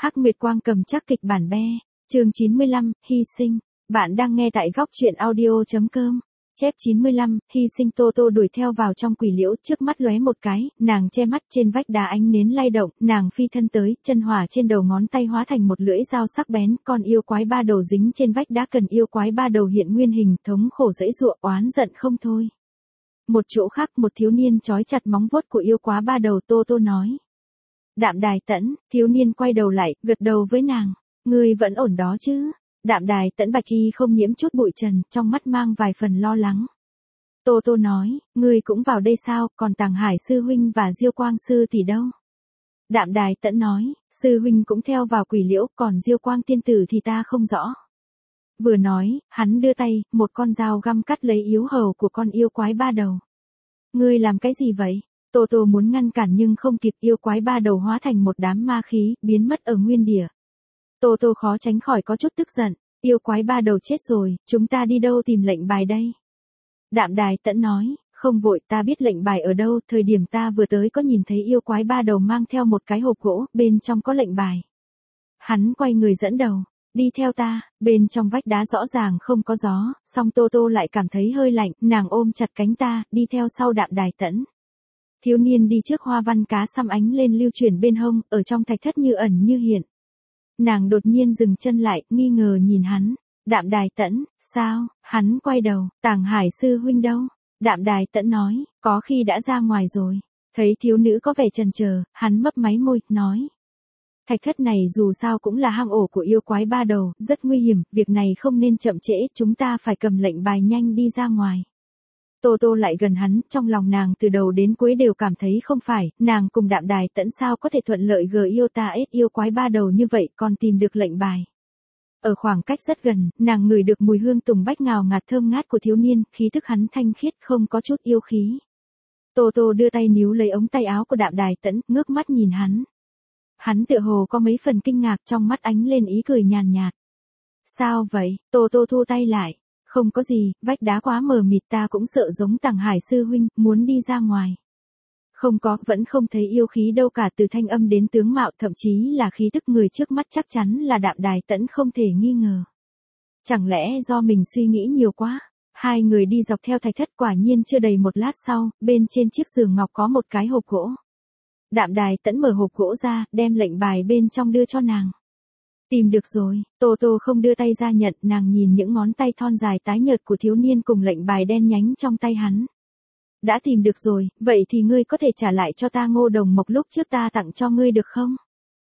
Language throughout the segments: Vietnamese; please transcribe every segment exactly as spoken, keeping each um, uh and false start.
Hắc Nguyệt Quang cầm chắc kịch bản be. Chương chín mươi lăm, hy sinh. Bạn đang nghe tại góc truyện audio chấm com. Chép chín mươi lăm, hy sinh. Tô Tô đuổi theo vào trong quỷ liễu, trước mắt lóe một cái, nàng che mắt, trên vách đá ánh nến lay động, nàng phi thân tới, chân hỏa trên đầu ngón tay hóa thành một lưỡi dao sắc bén, con yêu quái ba đầu dính trên vách đá, cần yêu quái ba đầu hiện nguyên hình, thống khổ giãy giụa, oán giận không thôi. Một chỗ khác, một thiếu niên trói chặt móng vuốt của yêu quái ba đầu. Tô Tô nói: Đạm Đài Tẫn. Thiếu niên quay đầu lại, gật đầu với nàng: Ngươi vẫn ổn đó chứ? Đạm Đài Tẫn bạch y không nhiễm chút bụi trần, trong mắt mang vài phần lo lắng. Tô Tô nói: Ngươi cũng vào đây sao, còn Tàng Hải sư huynh và Diêu Quang sư tỷ đâu? Đạm Đài Tẫn nói: Sư huynh cũng theo vào quỷ liễu, còn Diêu Quang tiên tử thì ta không rõ. Vừa nói, hắn đưa tay, một con dao găm cắt lấy yếu hầu của con yêu quái ba đầu. Ngươi làm cái gì vậy? Tô Tô muốn ngăn cản nhưng không kịp, yêu quái ba đầu hóa thành một đám ma khí, biến mất ở nguyên địa. Tô Tô khó tránh khỏi có chút tức giận, yêu quái ba đầu chết rồi, chúng ta đi đâu tìm lệnh bài đây? Đạm Đài Tẫn nói: Không vội, ta biết lệnh bài ở đâu, thời điểm ta vừa tới có nhìn thấy yêu quái ba đầu mang theo một cái hộp gỗ, bên trong có lệnh bài. Hắn quay người dẫn đầu: Đi theo ta. Bên trong vách đá rõ ràng không có gió, song Tô Tô lại cảm thấy hơi lạnh, nàng ôm chặt cánh ta, đi theo sau Đạm Đài Tẫn. Thiếu niên đi trước, hoa văn cá xăm ánh lên lưu chuyển bên hông, ở trong thạch thất như ẩn như hiện. Nàng đột nhiên dừng chân lại, nghi ngờ nhìn hắn. Đạm Đài Tẫn, sao? Hắn quay đầu: Tàng Hải sư huynh đâu? Đạm Đài Tẫn nói: Có khi đã ra ngoài rồi. Thấy thiếu nữ có vẻ chần chờ, hắn mấp máy môi, nói: Thạch thất này dù sao cũng là hang ổ của yêu quái ba đầu, rất nguy hiểm, việc này không nên chậm trễ, chúng ta phải cầm lệnh bài nhanh đi ra ngoài. Tô Tô lại gần hắn, trong lòng nàng từ đầu đến cuối đều cảm thấy không phải, nàng cùng Đạm Đài Tẫn sao có thể thuận lợi gờ yêu ta ết yêu quái ba đầu như vậy, còn tìm được lệnh bài. Ở khoảng cách rất gần, nàng ngửi được mùi hương tùng bách ngào ngạt thơm ngát của thiếu niên, khí thức hắn thanh khiết không có chút yêu khí. Tô Tô đưa tay níu lấy ống tay áo của Đạm Đài Tẫn, ngước mắt nhìn hắn. Hắn tựa hồ có mấy phần kinh ngạc, trong mắt ánh lên ý cười nhàn nhạt. Sao vậy? Tô Tô thu tay lại. Không có gì, vách đá quá mờ mịt, ta cũng sợ giống Tàng Hải sư huynh, muốn đi ra ngoài. Không có, vẫn không thấy yêu khí đâu cả, từ thanh âm đến tướng mạo, thậm chí là khí tức người trước mắt chắc chắn là Đạm Đài Tẫn không thể nghi ngờ. Chẳng lẽ do mình suy nghĩ nhiều quá? Hai người đi dọc theo thạch thất, quả nhiên chưa đầy một lát sau, bên trên chiếc giường ngọc có một cái hộp gỗ. Đạm Đài Tẫn mở hộp gỗ ra, đem lệnh bài bên trong đưa cho nàng. Tìm được rồi. Tô Tô không đưa tay ra nhận, nàng nhìn những ngón tay thon dài tái nhợt của thiếu niên cùng lệnh bài đen nhánh trong tay hắn. Đã tìm được rồi, vậy thì ngươi có thể trả lại cho ta ngô đồng mộc lúc trước ta tặng cho ngươi được không?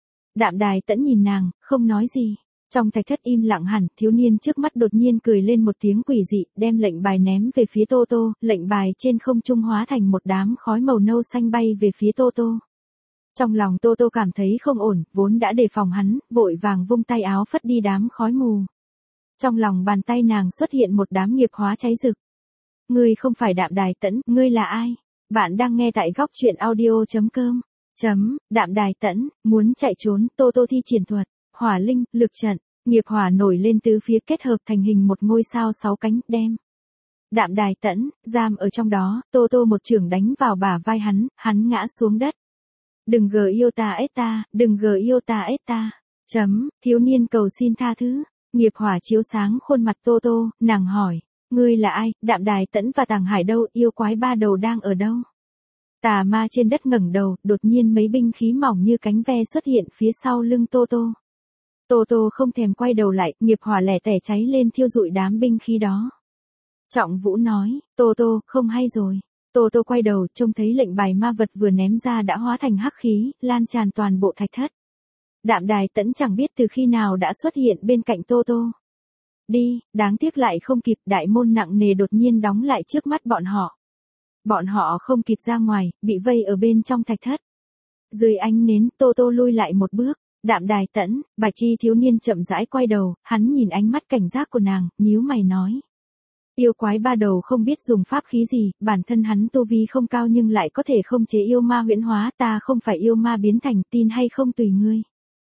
Đạm Đài Tẫn nhìn nàng, không nói gì. Trong thạch thất im lặng hẳn, thiếu niên trước mắt đột nhiên cười lên một tiếng quỷ dị, đem lệnh bài ném về phía Tô Tô, lệnh bài trên không trung hóa thành một đám khói màu nâu xanh bay về phía Tô Tô. Trong lòng Tô Tô cảm thấy không ổn, vốn đã đề phòng hắn, vội vàng vung tay áo phất đi đám khói mù. Trong lòng bàn tay nàng xuất hiện một đám nghiệp hóa cháy rực. Ngươi không phải Đạm Đài Tẫn, ngươi là ai? Bạn đang nghe tại góc truyện audio chấm com. Chấm, Đạm Đài Tẫn, muốn chạy trốn, Tô Tô thi triển thuật, hỏa linh, lực trận, nghiệp hỏa nổi lên tứ phía kết hợp thành hình một ngôi sao sáu cánh, đem Đạm Đài Tẫn giam ở trong đó. Tô Tô một chưởng đánh vào bả vai hắn, hắn ngã xuống đất. Đừng gờ yêu ta ết ta, đừng gờ yêu ta ết ta. Chấm, thiếu niên cầu xin tha thứ. Nghiệp hỏa chiếu sáng khuôn mặt Tô Tô, nàng hỏi: Ngươi là ai? Đạm Đài Tẫn và Tàng Hải đâu? Yêu quái ba đầu đang ở đâu? Tà ma trên đất ngẩng đầu, đột nhiên mấy binh khí mỏng như cánh ve xuất hiện phía sau lưng Tô Tô. Tô Tô không thèm quay đầu lại, nghiệp hỏa lẻ tẻ cháy lên thiêu rụi đám binh khí đó. Trọng Vũ nói: Tô Tô, không hay rồi. Tô Tô quay đầu, trông thấy lệnh bài ma vật vừa ném ra đã hóa thành hắc khí, lan tràn toàn bộ thạch thất. Đạm Đài Tẫn chẳng biết từ khi nào đã xuất hiện bên cạnh Tô Tô. Đi, đáng tiếc lại không kịp, đại môn nặng nề đột nhiên đóng lại trước mắt bọn họ. Bọn họ không kịp ra ngoài, bị vây ở bên trong thạch thất. Dưới ánh nến, Tô Tô lui lại một bước. Đạm Đài Tẫn, bạch y thiếu niên chậm rãi quay đầu, hắn nhìn ánh mắt cảnh giác của nàng, nhíu mày nói: Yêu quái ba đầu không biết dùng pháp khí gì, bản thân hắn tu vi không cao nhưng lại có thể không chế yêu ma huyễn hóa, ta không phải yêu ma biến thành, tin hay không tùy ngươi.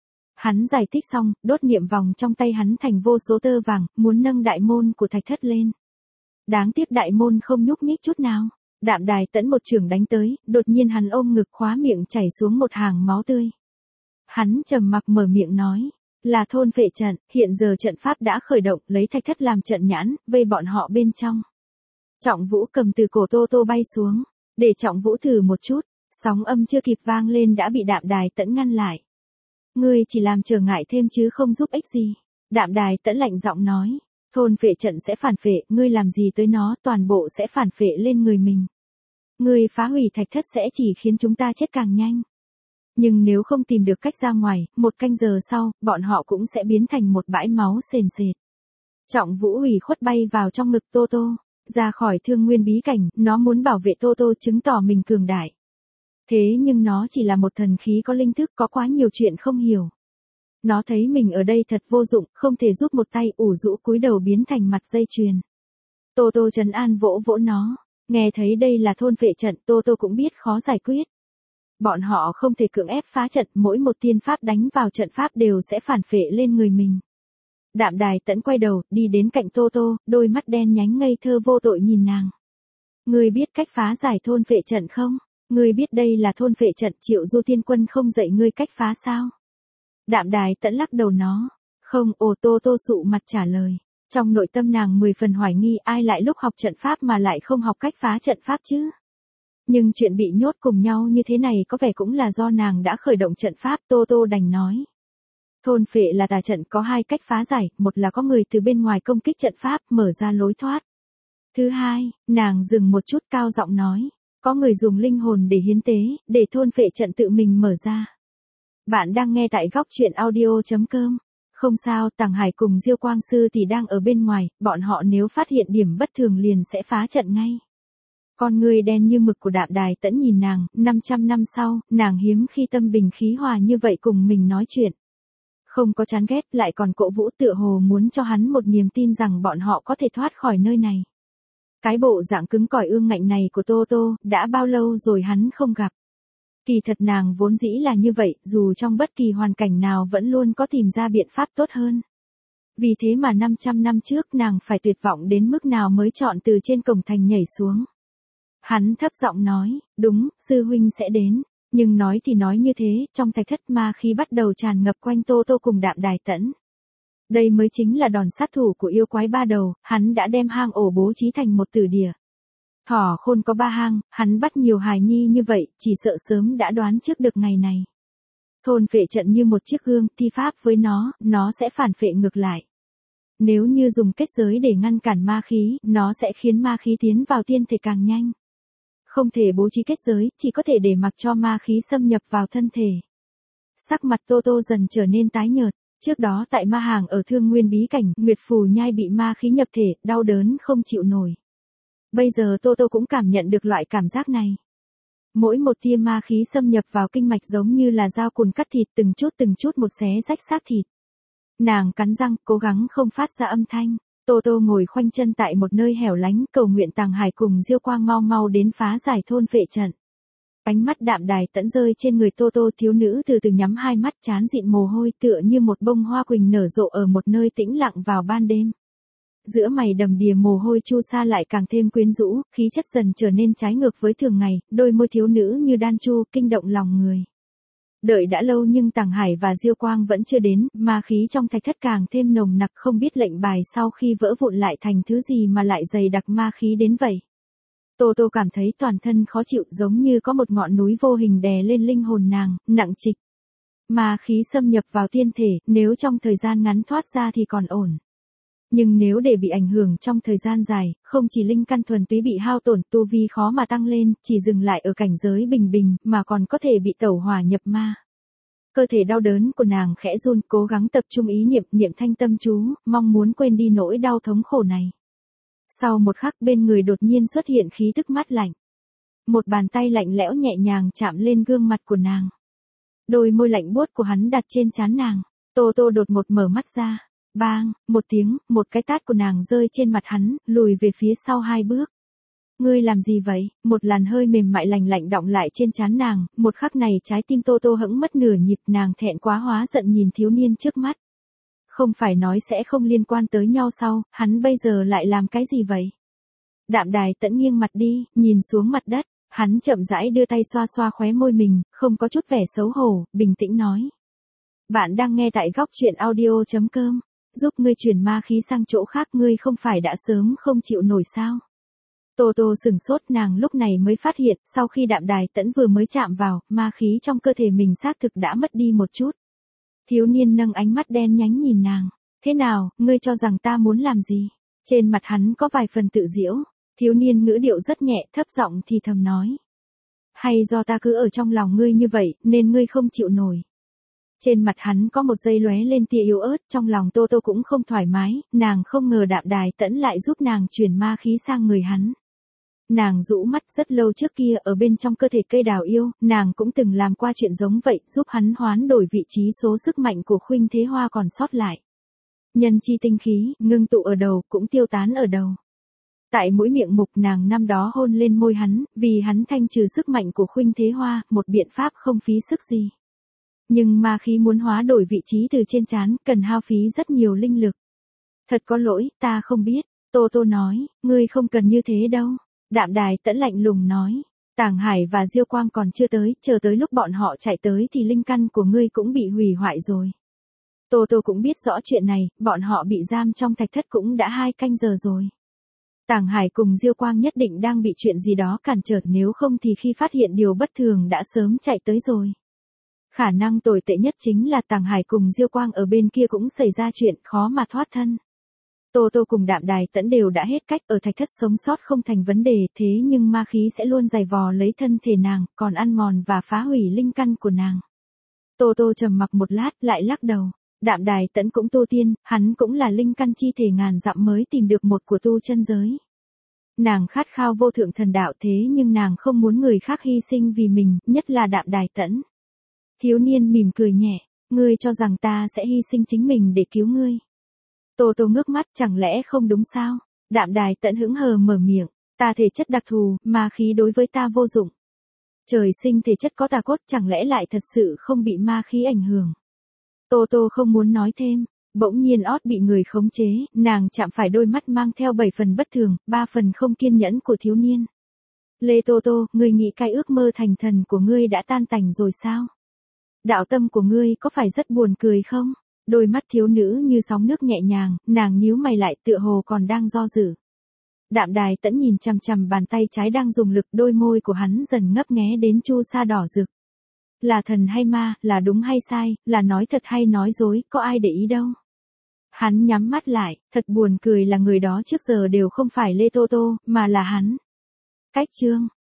Hắn giải thích xong, đốt niệm vòng trong tay hắn thành vô số tơ vàng, muốn nâng đại môn của thạch thất lên. Đáng tiếc đại môn không nhúc nhích chút nào. Đạm Đài Tẫn một chưởng đánh tới, đột nhiên hắn ôm ngực khóa miệng chảy xuống một hàng máu tươi. Hắn trầm mặc mở miệng nói. Là thôn phệ trận, hiện giờ trận pháp đã khởi động, lấy thạch thất làm trận nhãn, vây bọn họ bên trong. Trọng Vũ cầm từ cổ Tô Tô bay xuống, để Trọng Vũ thử một chút, sóng âm chưa kịp vang lên đã bị Đạm Đài Tẫn ngăn lại. Ngươi chỉ làm trở ngại thêm chứ không giúp ích gì. Đạm Đài Tẫn lạnh giọng nói, thôn phệ trận sẽ phản phệ, ngươi làm gì tới nó, toàn bộ sẽ phản phệ lên người mình. Ngươi phá hủy thạch thất sẽ chỉ khiến chúng ta chết càng nhanh. Nhưng nếu không tìm được cách ra ngoài, một canh giờ sau, bọn họ cũng sẽ biến thành một bãi máu sền sệt. Trọng Vũ ủy khuất bay vào trong ngực Tô Tô, ra khỏi Thương Nguyên bí cảnh, nó muốn bảo vệ Tô Tô chứng tỏ mình cường đại. Thế nhưng nó chỉ là một thần khí có linh thức, có quá nhiều chuyện không hiểu. Nó thấy mình ở đây thật vô dụng, không thể giúp một tay, ủ rũ cúi đầu biến thành mặt dây chuyền. Tô Tô trấn an vỗ vỗ nó, nghe thấy đây là thôn phệ trận, Tô Tô cũng biết khó giải quyết. Bọn họ không thể cưỡng ép phá trận, mỗi một tiên pháp đánh vào trận pháp đều sẽ phản phệ lên người mình. Đạm Đài Tẫn quay đầu, đi đến cạnh Tô Tô, đôi mắt đen nhánh ngây thơ vô tội nhìn nàng. Ngươi biết cách phá giải thôn phệ trận không? Ngươi biết đây là thôn phệ trận, Triệu Du Thiên Quân không dạy ngươi cách phá sao? Đạm Đài Tẫn lắc đầu nó. Không, ồ Tô Tô sụ mặt trả lời. Trong nội tâm nàng mười phần hoài nghi ai lại lúc học trận pháp mà lại không học cách phá trận pháp chứ? Nhưng chuyện bị nhốt cùng nhau như thế này có vẻ cũng là do nàng đã khởi động trận pháp, Tô Tô đành nói. Thôn phệ là tà trận, có hai cách phá giải, một là có người từ bên ngoài công kích trận pháp, mở ra lối thoát. Thứ hai, nàng dừng một chút cao giọng nói, có người dùng linh hồn để hiến tế, để thôn phệ trận tự mình mở ra. Bạn đang nghe tại góc truyện audio chấm com. Không sao, Tằng Hải cùng Diêu Quang Sư thì đang ở bên ngoài, bọn họ nếu phát hiện điểm bất thường liền sẽ phá trận ngay. Con người đen như mực của Đạm Đài Tẫn nhìn nàng, năm trăm năm sau, nàng hiếm khi tâm bình khí hòa như vậy cùng mình nói chuyện. Không có chán ghét, lại còn cổ vũ, tựa hồ muốn cho hắn một niềm tin rằng bọn họ có thể thoát khỏi nơi này. Cái bộ dạng cứng cỏi ương ngạnh này của Tô Tô, đã bao lâu rồi hắn không gặp. Kỳ thật nàng vốn dĩ là như vậy, dù trong bất kỳ hoàn cảnh nào vẫn luôn có tìm ra biện pháp tốt hơn. Vì thế mà năm trăm năm trước nàng phải tuyệt vọng đến mức nào mới chọn từ trên cổng thành nhảy xuống. Hắn thấp giọng nói, đúng, sư huynh sẽ đến. Nhưng nói thì nói như thế, trong thạch thất ma khí bắt đầu tràn ngập quanh Tô Tô cùng Đạm Đài Tẫn. Đây mới chính là đòn sát thủ của yêu quái ba đầu, hắn đã đem hang ổ bố trí thành một tử địa. Thỏ khôn có ba hang, hắn bắt nhiều hài nhi như vậy, chỉ sợ sớm đã đoán trước được ngày này. Thôn phệ trận như một chiếc gương, thi pháp với nó, nó sẽ phản phệ ngược lại. Nếu như dùng kết giới để ngăn cản ma khí, nó sẽ khiến ma khí tiến vào tiên thể càng nhanh. Không thể bố trí kết giới, chỉ có thể để mặc cho ma khí xâm nhập vào thân thể. Sắc mặt Tô Tô dần trở nên tái nhợt. Trước đó tại ma hàng ở Thương Nguyên bí cảnh, Nguyệt Phù Nhai bị ma khí nhập thể, đau đớn không chịu nổi. Bây giờ Tô Tô cũng cảm nhận được loại cảm giác này. Mỗi một tia ma khí xâm nhập vào kinh mạch giống như là dao cùn cắt thịt, từng chút từng chút một xé rách xác thịt. Nàng cắn răng, cố gắng không phát ra âm thanh. Tô Tô ngồi khoanh chân tại một nơi hẻo lánh, cầu nguyện Tằng Hải cùng Diêu Quang mau mau đến phá giải thôn phệ trận. Ánh mắt Đạm Đài Tẫn rơi trên người Tô Tô, thiếu nữ từ từ nhắm hai mắt, trán dịn mồ hôi, tựa như một bông hoa quỳnh nở rộ ở một nơi tĩnh lặng vào ban đêm. Giữa mày đầm đìa mồ hôi chu sa lại càng thêm quyến rũ, khí chất dần trở nên trái ngược với thường ngày, đôi môi thiếu nữ như đan chu, kinh động lòng người. Đợi đã lâu nhưng Tằng Hải và Diêu Quang vẫn chưa đến, ma khí trong thạch thất càng thêm nồng nặc, không biết lệnh bài sau khi vỡ vụn lại thành thứ gì mà lại dày đặc ma khí đến vậy. Tô Tô cảm thấy toàn thân khó chịu, giống như có một ngọn núi vô hình đè lên linh hồn nàng, nặng trịch. Ma khí xâm nhập vào tiên thể, nếu trong thời gian ngắn thoát ra thì còn ổn. Nhưng nếu để bị ảnh hưởng trong thời gian dài, không chỉ linh căn thuần túy bị hao tổn, tu vi khó mà tăng lên, chỉ dừng lại ở cảnh giới bình bình, mà còn có thể bị tẩu hỏa nhập ma. Cơ thể đau đớn của nàng khẽ run, cố gắng tập trung ý niệm, niệm thanh tâm chú, mong muốn quên đi nỗi đau thống khổ này. Sau một khắc bên người đột nhiên xuất hiện khí tức mát lạnh. Một bàn tay lạnh lẽo nhẹ nhàng chạm lên gương mặt của nàng. Đôi môi lạnh buốt của hắn đặt trên trán nàng. Tô Tô đột ngột mở mắt ra. Bang, một tiếng, một cái tát của nàng rơi trên mặt hắn, lùi về phía sau hai bước. Ngươi làm gì vậy? Một làn hơi mềm mại lành lạnh đọng lại trên trán nàng, một khắc này trái tim Tô Tô hững mất nửa nhịp, nàng thẹn quá hóa giận nhìn thiếu niên trước mắt. Không phải nói sẽ không liên quan tới nhau sao, hắn bây giờ lại làm cái gì vậy? Đạm Đài Tẫn nghiêng mặt đi, nhìn xuống mặt đất, hắn chậm rãi đưa tay xoa xoa khóe môi mình, không có chút vẻ xấu hổ, bình tĩnh nói. Bạn đang nghe tại góc chuyện audio chấm com. Giúp ngươi chuyển ma khí sang chỗ khác, ngươi không phải đã sớm không chịu nổi sao? Tô Tô sửng sốt, nàng lúc này mới phát hiện, sau khi Đạm Đài Tẫn vừa mới chạm vào, ma khí trong cơ thể mình xác thực đã mất đi một chút. Thiếu niên nâng ánh mắt đen nhánh nhìn nàng. Thế nào, ngươi cho rằng ta muốn làm gì? Trên mặt hắn có vài phần tự giễu. Thiếu niên ngữ điệu rất nhẹ, thấp giọng thì thầm nói. Hay do ta cứ ở trong lòng ngươi như vậy, nên ngươi không chịu nổi. Trên mặt hắn có một giây lóe lên tia yếu ớt, trong lòng Tô Tô cũng không thoải mái, nàng không ngờ Đạm Đài Tẫn lại giúp nàng chuyển ma khí sang người hắn. Nàng rũ mắt, rất lâu trước kia ở bên trong cơ thể cây đào yêu, nàng cũng từng làm qua chuyện giống vậy, giúp hắn hoán đổi vị trí số sức mạnh của Khuynh Thế Hoa còn sót lại. Nhân chi tinh khí, ngưng tụ ở đầu, cũng tiêu tán ở đầu. Tại mũi miệng mục, nàng năm đó hôn lên môi hắn, vì hắn thanh trừ sức mạnh của Khuynh Thế Hoa, một biện pháp không phí sức gì. Nhưng ma khí muốn hóa đổi vị trí từ trên trán, cần hao phí rất nhiều linh lực. Thật có lỗi, ta không biết. Tô Tô nói, ngươi không cần như thế đâu. Đạm Đài Tẫn lạnh lùng nói, Tàng Hải và Diêu Quang còn chưa tới, chờ tới lúc bọn họ chạy tới thì linh căn của ngươi cũng bị hủy hoại rồi. Tô Tô cũng biết rõ chuyện này, bọn họ bị giam trong thạch thất cũng đã hai canh giờ rồi. Tàng Hải cùng Diêu Quang nhất định đang bị chuyện gì đó cản trở, nếu không thì khi phát hiện điều bất thường đã sớm chạy tới rồi. Khả năng tồi tệ nhất chính là Tàng Hải cùng Diêu Quang ở bên kia cũng xảy ra chuyện, khó mà thoát thân. Tô Tô cùng Đạm Đài Tẫn đều đã hết cách, ở thạch thất sống sót không thành vấn đề, thế nhưng ma khí sẽ luôn giày vò lấy thân thể nàng, còn ăn mòn và phá hủy linh căn của nàng. Tô Tô trầm mặc một lát, lại lắc đầu. Đạm Đài Tẫn cũng tu tiên, hắn cũng là linh căn chi thể ngàn dặm mới tìm được một của tu chân giới. Nàng khát khao vô thượng thần đạo, thế nhưng nàng không muốn người khác hy sinh vì mình, nhất là Đạm Đài Tẫn. Thiếu niên mỉm cười nhẹ, ngươi cho rằng ta sẽ hy sinh chính mình để cứu ngươi. Tô Tô ngước mắt, chẳng lẽ không đúng sao? Đạm Đài Tẫn hững hờ mở miệng, ta thể chất đặc thù, ma khí đối với ta vô dụng. Trời sinh thể chất có tà cốt, chẳng lẽ lại thật sự không bị ma khí ảnh hưởng? Tô Tô không muốn nói thêm, bỗng nhiên ót bị người khống chế, nàng chạm phải đôi mắt mang theo bảy phần bất thường, ba phần không kiên nhẫn của thiếu niên. Lê Tô Tô, ngươi nghĩ cái ước mơ thành thần của ngươi đã tan tành rồi sao? Đạo tâm của ngươi có phải rất buồn cười không? Đôi mắt thiếu nữ như sóng nước nhẹ nhàng, nàng nhíu mày lại, tựa hồ còn đang do dự. Đạm Đài Tẫn nhìn chằm chằm bàn tay trái đang dùng lực, đôi môi của hắn dần ngấp nghé đến chu sa đỏ rực. Là thần hay ma, là đúng hay sai, là nói thật hay nói dối, có ai để ý đâu. Hắn nhắm mắt lại, thật buồn cười là người đó trước giờ đều không phải Lê Tô Tô, mà là hắn. Cách chương.